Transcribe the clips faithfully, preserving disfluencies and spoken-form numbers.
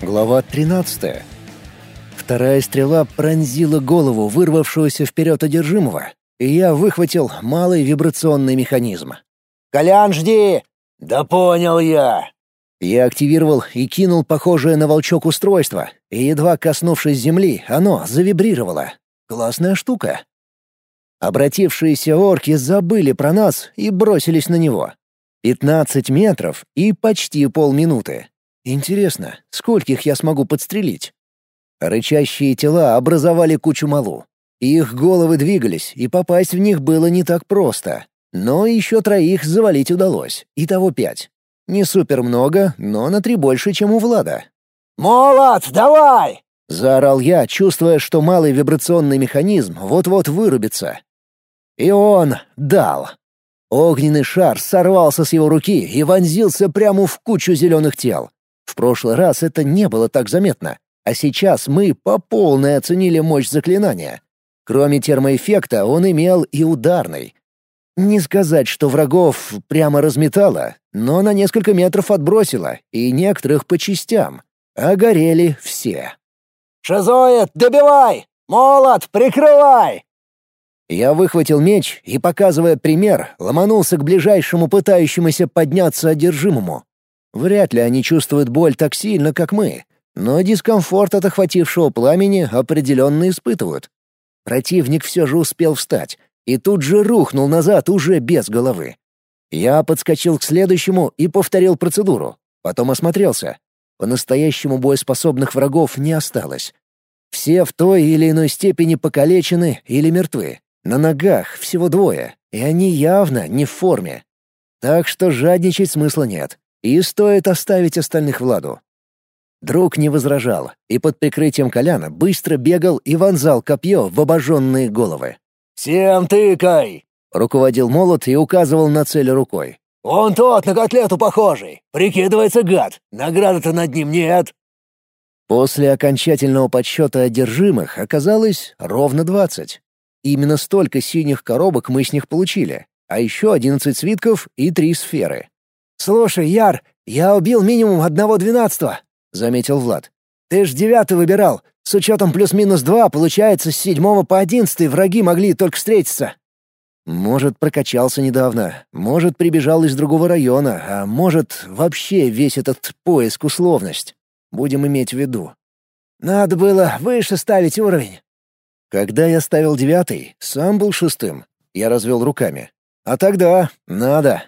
Глава тринадцатая. Вторая стрела пронзила голову вырвавшегося вперед одержимого, и я выхватил малый вибрационный механизм. «Колян, жди!» «Да понял я!» Я активировал и кинул похожее на волчок устройство, и, едва коснувшись земли, оно завибрировало. Классная штука. Обратившиеся орки забыли про нас и бросились на него. Пятнадцать метров и почти полминуты. Интересно, скольких я смогу подстрелить? Рычащие тела образовали кучу малу. Их головы двигались, и попасть в них было не так просто. Но еще троих завалить удалось, итого пять. Не супер много, но на три больше, чем у Влада. «Молот, давай!» — заорал я, чувствуя, что малый вибрационный механизм вот-вот вырубится. И он дал. Огненный шар сорвался с его руки и вонзился прямо в кучу зеленых тел. В прошлый раз это не было так заметно, а сейчас мы по полной оценили мощь заклинания. Кроме термоэффекта он имел и ударный. Не сказать, что врагов прямо разметало, но на несколько метров отбросило, и некоторых по частям. А горели все. «Шизоид, добивай! Молот, прикрывай!» Я выхватил меч и, показывая пример, ломанулся к ближайшему пытающемуся подняться одержимому. Вряд ли они чувствуют боль так сильно, как мы, но дискомфорт от охватившего пламени определенно испытывают. Противник все же успел встать, и тут же рухнул назад уже без головы. Я подскочил к следующему и повторил процедуру, потом осмотрелся. По-настоящему боеспособных врагов не осталось. Все в той или иной степени покалечены или мертвы. На ногах всего двое, и они явно не в форме. Так что жадничать смысла нет. И стоит оставить остальных Владу. Друг не возражал, и под прикрытием Коляна быстро бегал и вонзал копье в обожженные головы. «Всем тыкай!» — руководил молот и указывал на цель рукой. «Он тот, на котлету похожий. Прикидывается гад. Награды-то над ним нет». После окончательного подсчета одержимых оказалось ровно двадцать. Именно столько синих коробок мы с них получили, а еще одиннадцать свитков и три сферы. «Слушай, Яр, я убил минимум одного двенадцатого», — заметил Влад. «Ты ж девятый выбирал. С учетом плюс-минус два, получается, с седьмого по одиннадцатый враги могли только встретиться». Может, прокачался недавно, может, прибежал из другого района, а может, вообще весь этот поиск — условность. Будем иметь в виду. «Надо было выше ставить уровень». Когда я ставил девятый, сам был шестым. Я развел руками. А тогда надо.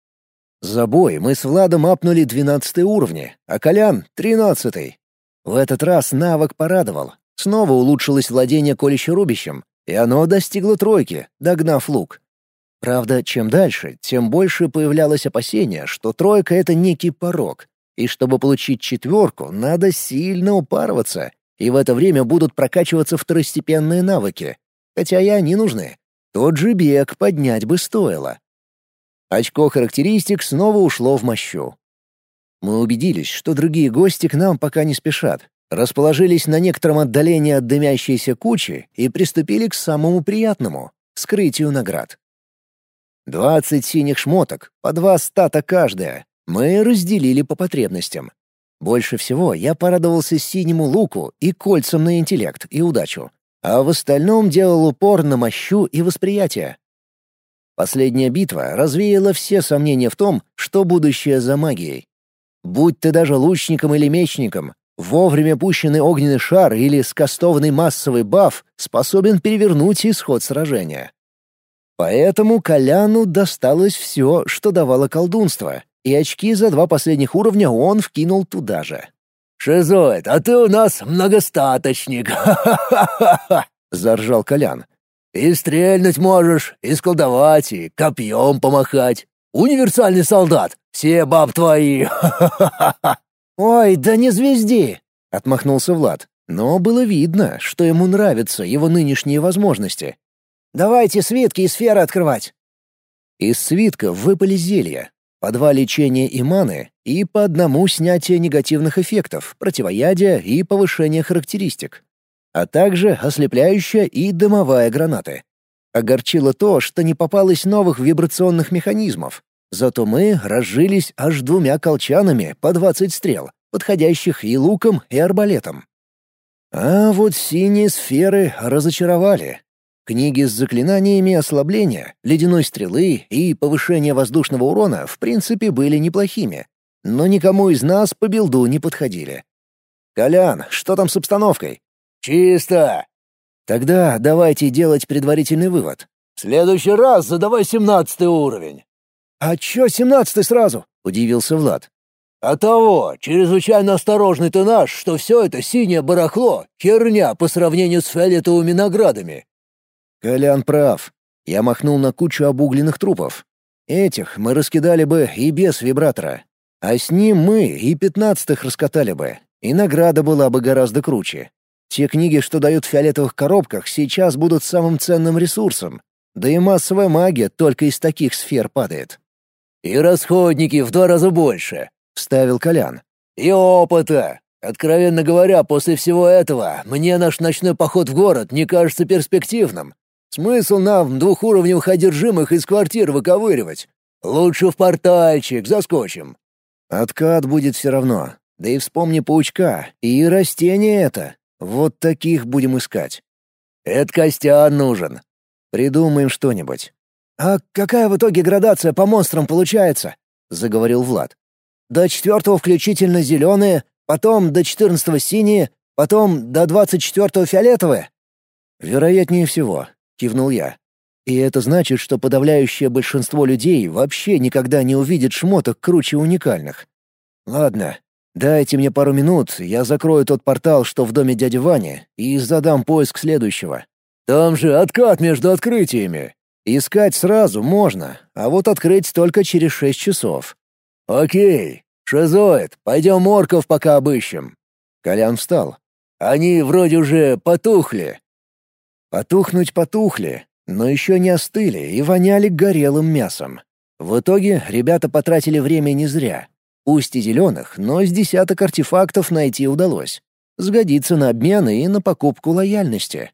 За бой мы с Владом апнули двенадцатый уровни, а Колян — тринадцатый. В этот раз навык порадовал. Снова улучшилось владение колюще-рубящим, и оно достигло тройки, догнав лук. Правда, чем дальше, тем больше появлялось опасение, что тройка — это некий порог, и чтобы получить четверку, надо сильно упарываться, и в это время будут прокачиваться второстепенные навыки, хотя и они нужны. Тот же бег поднять бы стоило. Очко характеристик снова ушло в мощу. Мы убедились, что другие гости к нам пока не спешат, расположились на некотором отдалении от дымящейся кучи и приступили к самому приятному — скрытию наград. Двадцать синих шмоток, по два стата каждая, мы разделили по потребностям. Больше всего я порадовался синему луку и кольцам на интеллект и удачу, а в остальном делал упор на мощу и восприятие. Последняя битва развеяла все сомнения в том, что будущее за магией. Будь ты даже лучником или мечником, вовремя пущенный огненный шар или скастованный массовый баф способен перевернуть исход сражения. Поэтому Коляну досталось все, что давало колдунство, и очки за два последних уровня он вкинул туда же. «Шизоид, а ты у нас многостаточник! Ха-ха-ха-ха!» — заржал Колян. «И стрельнуть можешь, и сколдовать, и копьем помахать. Универсальный солдат, все баб твои! Ха-ха-ха-ха!» «Ой, да не звезди!» — отмахнулся Влад, но было видно, что ему нравятся его нынешние возможности. «Давайте свитки и сферы открывать!» Из свитков выпали зелья. По два лечения и маны, и по одному снятия негативных эффектов, противоядия и повышения характеристик. А также ослепляющая и дымовая гранаты. Огорчило то, что не попалось новых вибрационных механизмов. Зато мы разжились аж двумя колчанами по двадцать стрел, подходящих и луком, и арбалетом. А вот синие сферы разочаровали. Книги с заклинаниями ослабления, ледяной стрелы и повышения воздушного урона в принципе были неплохими, но никому из нас по билду не подходили. «Колян, что там с обстановкой?» «Чисто!» «Тогда давайте делать предварительный вывод». «В следующий раз задавай семнадцатый уровень». «А чё семнадцатый сразу?» — удивился Влад. «А того, чрезвычайно осторожный ты наш, что все это синее барахло — херня по сравнению с фиолетовыми наградами». Колян прав. Я махнул на кучу обугленных трупов. Этих мы раскидали бы и без вибратора. А с ним мы и пятнадцатых раскатали бы. И награда была бы гораздо круче. Те книги, что дают в фиолетовых коробках, сейчас будут самым ценным ресурсом. Да и массовая магия только из таких сфер падает. «И расходники в два раза больше», — вставил Колян. «И опыта. Откровенно говоря, после всего этого мне наш ночной поход в город не кажется перспективным. Смысл нам двухуровневых одержимых из квартир выковыривать? Лучше в портальчик заскочим». Откат будет все равно. Да и вспомни паучка. И растение это. Вот таких будем искать. «Это Костян нужен». «Придумаем что-нибудь». «А какая в итоге градация по монстрам получается?» — заговорил Влад. «До четвертого включительно зеленые, потом до четырнадцатого синие, потом до двадцать четвертого фиолетовые?» «Вероятнее всего», — кивнул я. «И это значит, что подавляющее большинство людей вообще никогда не увидит шмоток круче уникальных. Ладно, дайте мне пару минут, я закрою тот портал, что в доме дяди Вани, и задам поиск следующего». «Там же откат между открытиями». «Искать сразу можно, а вот открыть только через шесть часов». «Окей. Шизоид, пойдем орков пока обыщем». Колян встал. «Они вроде уже потухли». Потухнуть потухли, но еще не остыли и воняли горелым мясом. В итоге ребята потратили время не зря. Пусть и зеленых, но с десяток артефактов найти удалось. Сгодится на обмен и на покупку лояльности.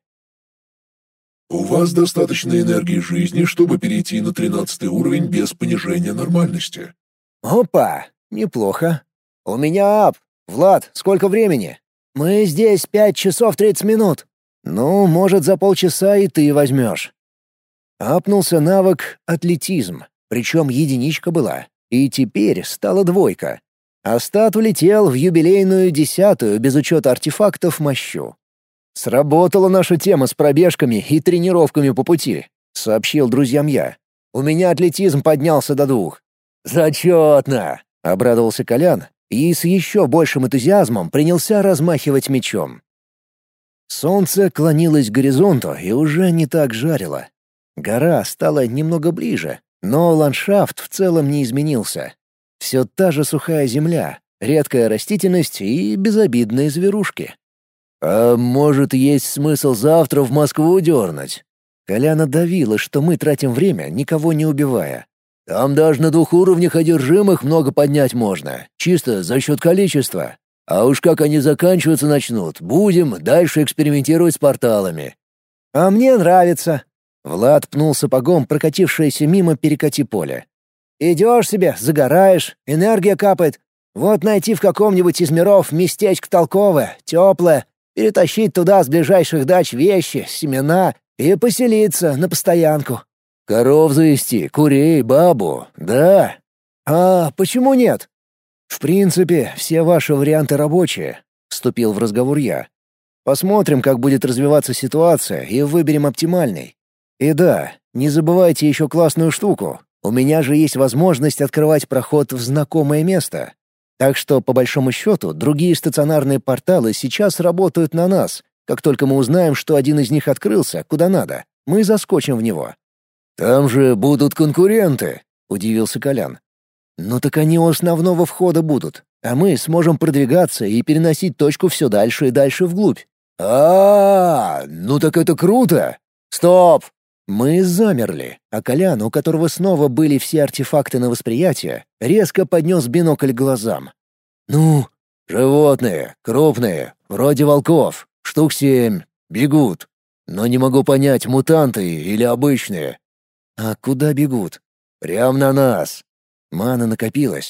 У вас достаточно энергии жизни, чтобы перейти на тринадцатый уровень без понижения нормальности. Опа, неплохо. У меня ап. Влад, сколько времени? Мы здесь пять часов тридцать минут. Ну, может, за полчаса и ты возьмешь. Апнулся навык «Атлетизм», причем единичка была, и теперь стала двойка. А стат улетел в юбилейную десятую без учета артефактов мощу. «Сработала наша тема с пробежками и тренировками по пути», — сообщил друзьям я. «У меня атлетизм поднялся до двух». «Зачетно!» — обрадовался Колян и с еще большим энтузиазмом принялся размахивать мечом. Солнце клонилось к горизонту и уже не так жарило. Гора стала немного ближе, но ландшафт в целом не изменился. Все та же сухая земля, редкая растительность и безобидные зверушки. «А может, есть смысл завтра в Москву дернуть?» Коляна давила, что мы тратим время, никого не убивая. «Там даже на двух уровнях одержимых много поднять можно, чисто за счет количества. А уж как они заканчиваться начнут, будем дальше экспериментировать с порталами». «А мне нравится». Влад пнул сапогом прокатившееся мимо перекати поле. «Идешь себе, загораешь, энергия капает. Вот найти в каком-нибудь из миров местечко толковое, теплое, перетащить туда с ближайших дач вещи, семена и поселиться на постоянку». «Коров завести, курей, бабу, да?» «А почему нет?» «В принципе, все ваши варианты рабочие», — вступил в разговор я. «Посмотрим, как будет развиваться ситуация, и выберем оптимальный. И да, не забывайте еще классную штуку. У меня же есть возможность открывать проход в знакомое место. Так что, по большому счету, другие стационарные порталы сейчас работают на нас. Как только мы узнаем, что один из них открылся, куда надо, мы заскочим в него». «Там же будут конкуренты», — удивился Колян. «Ну так они у основного входа будут, а мы сможем продвигаться и переносить точку все дальше и дальше вглубь». А, -а, -а ну так это круто! Стоп! Мы замерли, а Колян, у которого снова были все артефакты на восприятие, резко поднес бинокль к глазам. «Ну, животные, крупные, вроде волков, штук семь, бегут. Но не могу понять, мутанты или обычные». «А куда бегут?» «Прям на нас». Мана накопилась.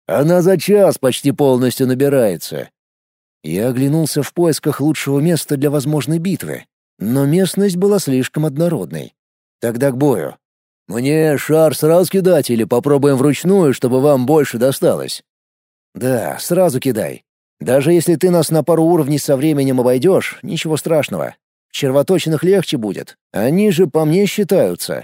Она за час почти полностью набирается». Я оглянулся в поисках лучшего места для возможной битвы, но местность была слишком однородной. Тогда к бою. «Мне шар сразу кидать или попробуем вручную, чтобы вам больше досталось?» «Да, сразу кидай. Даже если ты нас на пару уровней со временем обойдешь, ничего страшного. В червоточинах легче будет. Они же по мне считаются».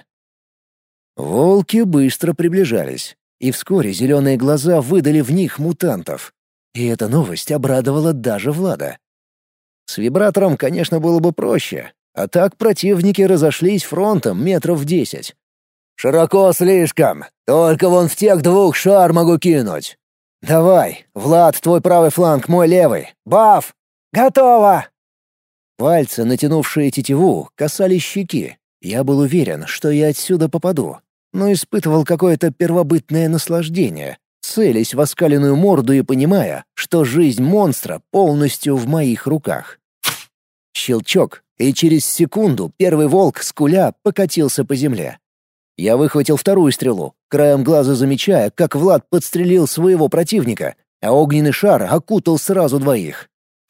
Волки быстро приближались, и вскоре зеленые глаза выдали в них мутантов. И эта новость обрадовала даже Влада. С вибратором, конечно, было бы проще, а так противники разошлись фронтом метров в десять. «Широко слишком. Только вон в тех двух шар могу кинуть». «Давай, Влад, твой правый фланг, мой левый. Баф! Готово!» Пальцы, натянувшие тетиву, касались щеки. Я был уверен, что я отсюда попаду, но испытывал какое-то первобытное наслаждение, целясь в оскаленную морду и понимая, что жизнь монстра полностью в моих руках. Щелчок, и через секунду первый волк, скуля, покатился по земле. Я выхватил вторую стрелу, краем глаза замечая, как Влад подстрелил своего противника, а огненный шар окутал сразу двоих.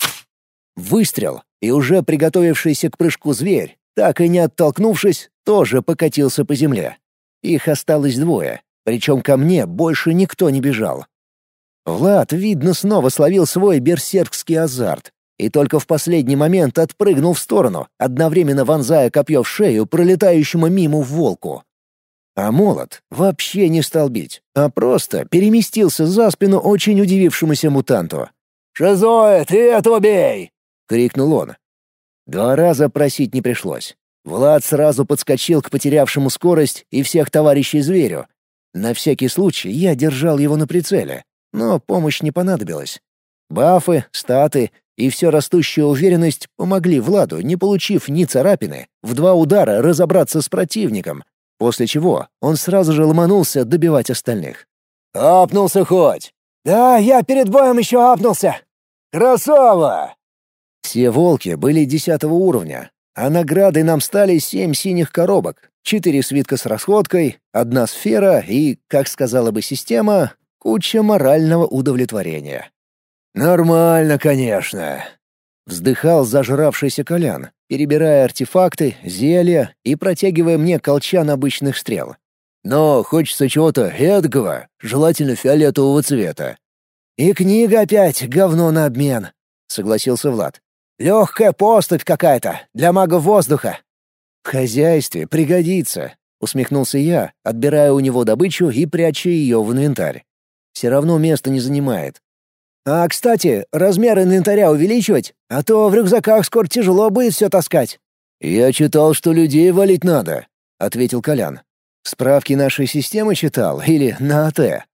Выстрел, и уже приготовившийся к прыжку зверь, так и не оттолкнувшись, тоже покатился по земле. Их осталось двое, причем ко мне больше никто не бежал. Влад, видно, снова словил свой берсеркский азарт, и только в последний момент отпрыгнул в сторону, одновременно вонзая копье в шею пролетающему мимо волку. А молот вообще не стал бить, а просто переместился за спину очень удивившемуся мутанту. «Шизоид, ты этого бей!» — крикнул он. Два раза просить не пришлось. Влад сразу подскочил к потерявшему скорость и всех товарищей зверю. На всякий случай я держал его на прицеле, но помощь не понадобилась. Бафы, статы и все растущая уверенность помогли Владу, не получив ни царапины, в два удара разобраться с противником, после чего он сразу же ломанулся добивать остальных. «Апнулся хоть?» «Да, я перед боем еще апнулся!» «Красава!» Все волки были десятого уровня, а наградой нам стали семь синих коробок, четыре свитка с расходкой, одна сфера и, как сказала бы система, куча морального удовлетворения. «Нормально, конечно», — вздыхал зажравшийся Колян, перебирая артефакты, зелья и протягивая мне колчан обычных стрел. «Но хочется чего-то эдакого, желательно фиолетового цвета». «И книга опять говно на обмен», — согласился Влад. «Легкая поступь какая-то, для мага воздуха». «В хозяйстве пригодится», — усмехнулся я, отбирая у него добычу и пряча ее в инвентарь. «Все равно места не занимает». «А, кстати, размер инвентаря увеличивать, а то в рюкзаках скоро тяжело будет все таскать». «Я читал, что людей валить надо», — ответил Колян. «Справки нашей системы читал или на АТ?» э,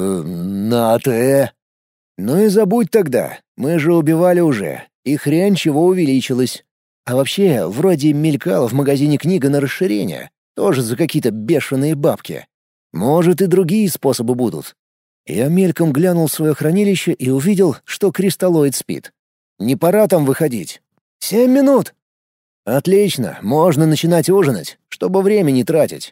«На АТ». «Ну и забудь тогда, мы же убивали уже, и хрен чего увеличилось. А вообще, вроде мелькала в магазине книга на расширение, тоже за какие-то бешеные бабки. Может, и другие способы будут». Я мельком глянул в свое хранилище и увидел, что кристаллоид спит. «Не пора там выходить?» «Семь минут!» «Отлично, можно начинать ужинать, чтобы время не тратить».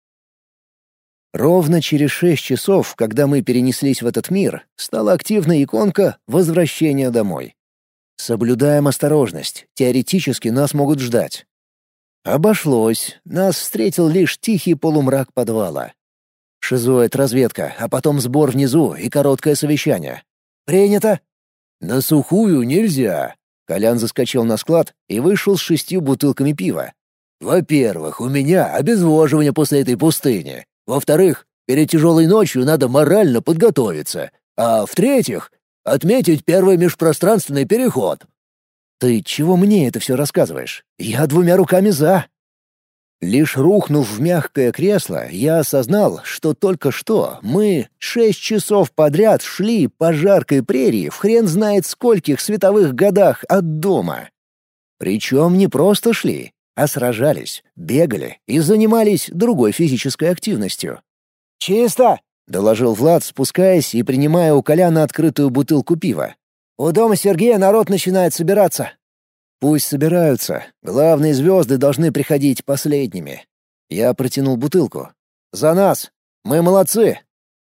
Ровно через шесть часов, когда мы перенеслись в этот мир, стала активна иконка «Возвращение домой». Соблюдаем осторожность, теоретически нас могут ждать. Обошлось, нас встретил лишь тихий полумрак подвала. Шизоид, разведка, а потом сбор внизу и короткое совещание. «Принято!» «На сухую нельзя!» Колян заскочил на склад и вышел с шестью бутылками пива. «Во-первых, у меня обезвоживание после этой пустыни. Во-вторых, перед тяжелой ночью надо морально подготовиться. А в-третьих, отметить первый межпространственный переход». «Ты чего мне это все рассказываешь? Я двумя руками за!» Лишь рухнув в мягкое кресло, я осознал, что только что мы шесть часов подряд шли по жаркой прерии в хрен знает скольких световых годах от дома. Причем не просто шли, а сражались, бегали и занимались другой физической активностью. «Чисто!» — доложил Влад, спускаясь и принимая у Коляна открытую бутылку пива. «У дома Сергея народ начинает собираться». «Пусть собираются. Главные звезды должны приходить последними». Я протянул бутылку. «За нас! Мы молодцы!»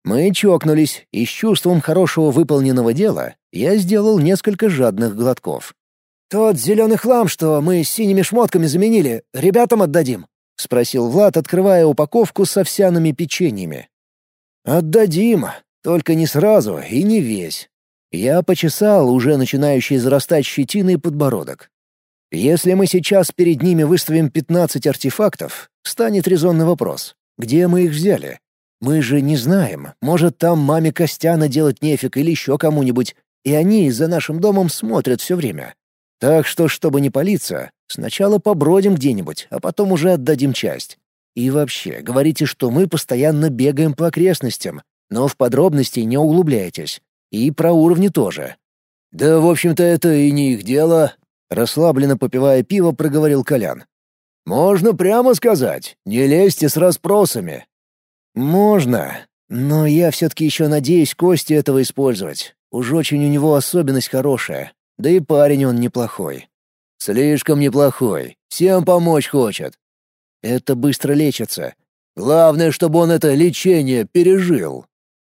Мы чокнулись, и с чувством хорошего выполненного дела я сделал несколько жадных глотков. «Тот зеленый хлам, что мы с синими шмотками заменили, ребятам отдадим?» — спросил Влад, открывая упаковку с овсяными печеньями. «Отдадим, только не сразу и не весь». Я почесал уже начинающий зарастать щетиной подбородок. Если мы сейчас перед ними выставим пятнадцать артефактов, станет резонный вопрос: где мы их взяли? Мы же не знаем, может, там маме Костяна делать нефиг или еще кому-нибудь, и они за нашим домом смотрят все время. Так что, чтобы не палиться, сначала побродим где-нибудь, а потом уже отдадим часть. И вообще, говорите, что мы постоянно бегаем по окрестностям, но в подробности не углубляйтесь. И про уровни тоже. «Да, в общем-то, это и не их дело», — расслабленно попивая пиво, проговорил Колян. «Можно прямо сказать, не лезьте с расспросами». «Можно, но я все-таки еще надеюсь Кости этого использовать. Уж очень у него особенность хорошая, да и парень он неплохой». «Слишком неплохой, всем помочь хочет». «Это быстро лечится. Главное, чтобы он это лечение пережил».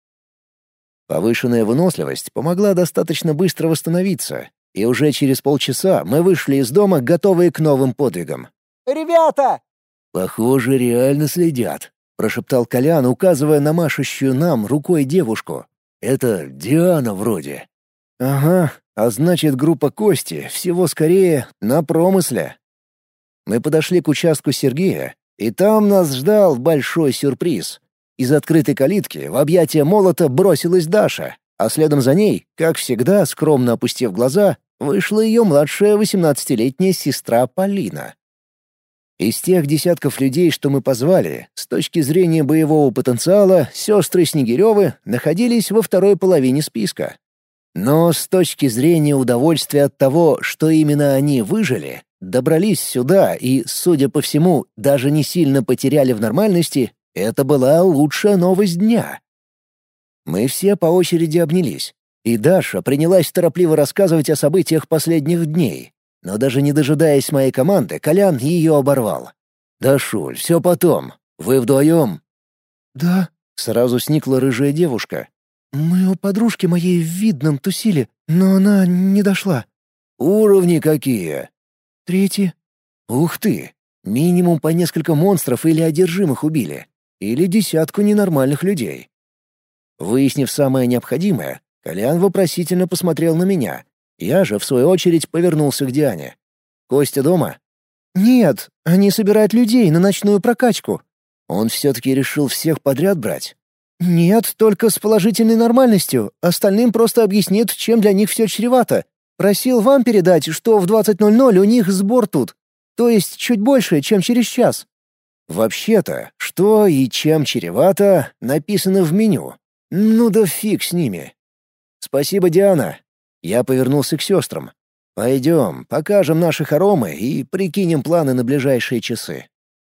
Повышенная выносливость помогла достаточно быстро восстановиться, и уже через полчаса мы вышли из дома, готовые к новым подвигам. «Ребята!» «Похоже, реально следят», — прошептал Колян, указывая на машущую нам рукой девушку. «Это Диана вроде». «Ага, а значит, группа Кости всего скорее на промысле». Мы подошли к участку Сергея, и там нас ждал большой сюрприз. Из открытой калитки в объятия молота бросилась Даша, а следом за ней, как всегда, скромно опустив глаза, вышла ее младшая восемнадцатилетняя сестра Полина. Из тех десятков людей, что мы позвали, с точки зрения боевого потенциала, сестры Снегирёвы находились во второй половине списка. Но с точки зрения удовольствия от того, что именно они выжили, добрались сюда и, судя по всему, даже не сильно потеряли в нормальности, это была лучшая новость дня. Мы все по очереди обнялись, и Даша принялась торопливо рассказывать о событиях последних дней. Но даже не дожидаясь моей команды, Колян ее оборвал. «Дашуль, все потом. Вы вдвоем?» «Да», — сразу сникла рыжая девушка. «Мы у подружки моей в Видном тусили, но она не дошла». «Уровни какие?» «Третий». «Ух ты! Минимум по несколько монстров или одержимых убили. Или десятку ненормальных людей». Выяснив самое необходимое, Колян вопросительно посмотрел на меня. Я же, в свою очередь, повернулся к Диане. «Костя дома?» «Нет, они собирают людей на ночную прокачку». «Он все-таки решил всех подряд брать?» «Нет, только с положительной нормальностью. Остальным просто объяснит, чем для них все чревато. Просил вам передать, что в двадцать ноль ноль у них сбор тут. То есть чуть больше, чем через час». Вообще-то, что и чем чревато, написано в меню. Ну да фиг с ними. «Спасибо, Диана». Я повернулся к сестрам. «Пойдем, покажем наши хоромы и прикинем планы на ближайшие часы».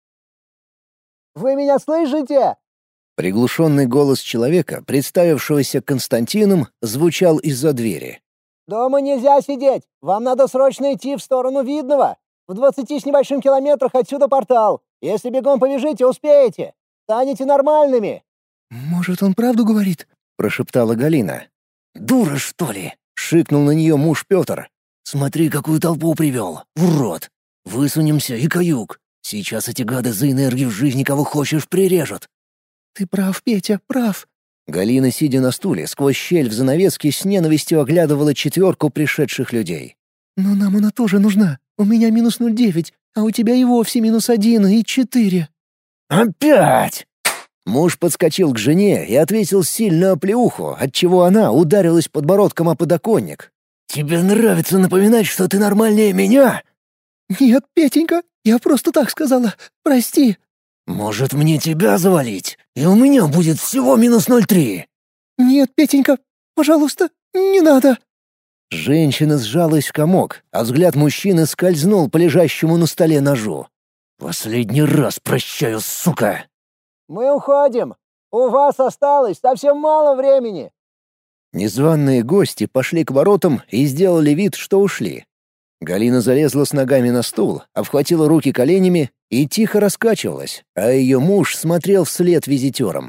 «Вы меня слышите?» Приглушенный голос человека, представившегося Константином, звучал из-за двери. «Дома нельзя сидеть. Вам надо срочно идти в сторону Видного. В двадцати с небольшим километрах отсюда портал. Если бегом побежите, успеете. Станете нормальными». «Может, он правду говорит?» — прошептала Галина. «Дура, что ли?» — шикнул на нее муж Петр. «Смотри, какую толпу привел. Урод! Высунемся и каюк. Сейчас эти гады за энергию в жизни кого хочешь прирежут». «Ты прав, Петя, прав». Галина, сидя на стуле, сквозь щель в занавеске с ненавистью оглядывала четверку пришедших людей. «Но нам она тоже нужна. У меня минус ноль девять, а у тебя и вовсе минус один и четыре». «Опять!» Муж подскочил к жене и ответил сильную оплеуху, отчего она ударилась подбородком о подоконник. «Тебе нравится напоминать, что ты нормальнее меня?» «Нет, Петенька, я просто так сказала. Прости». «Может, мне тебя завалить, и у меня будет всего минус ноль три?» «Нет, Петенька, пожалуйста, не надо». Женщина сжалась в комок, а взгляд мужчины скользнул по лежащему на столе ножу. «Последний раз прощаю, сука!» «Мы уходим. У вас осталось совсем мало времени». Незваные гости пошли к воротам и сделали вид, что ушли. Галина залезла с ногами на стул, обхватила руки коленями и тихо раскачивалась, а ее муж смотрел вслед визитерам.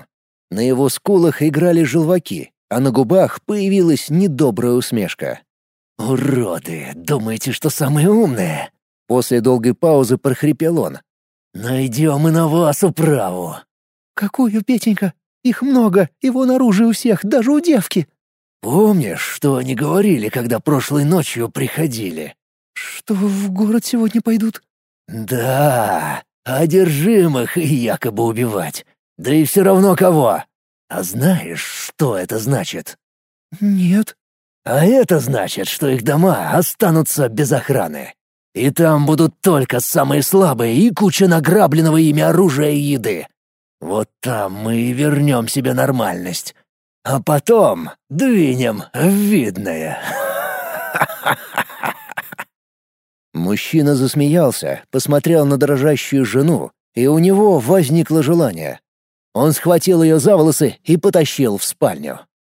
На его скулах играли желваки, а на губах появилась недобрая усмешка. «Уроды, думаете, что самые умные?» После долгой паузы прохрипел он. «Найдем и на вас управу». «Какую, Петенька? Их много, и вон оружие у всех, даже у девки». «Помнишь, что они говорили, когда прошлой ночью приходили?» «Что в город сегодня пойдут?» «Да, одержимых и якобы убивать. Да и все равно кого. А знаешь, что это значит?» «Нет». «А это значит, что их дома останутся без охраны. И там будут только самые слабые и куча награбленного ими оружия и еды. Вот там мы и вернем себе нормальность. А потом двинем в видное». Мужчина засмеялся, посмотрел на дрожащую жену, и у него возникло желание. Он схватил ее за волосы и потащил в спальню.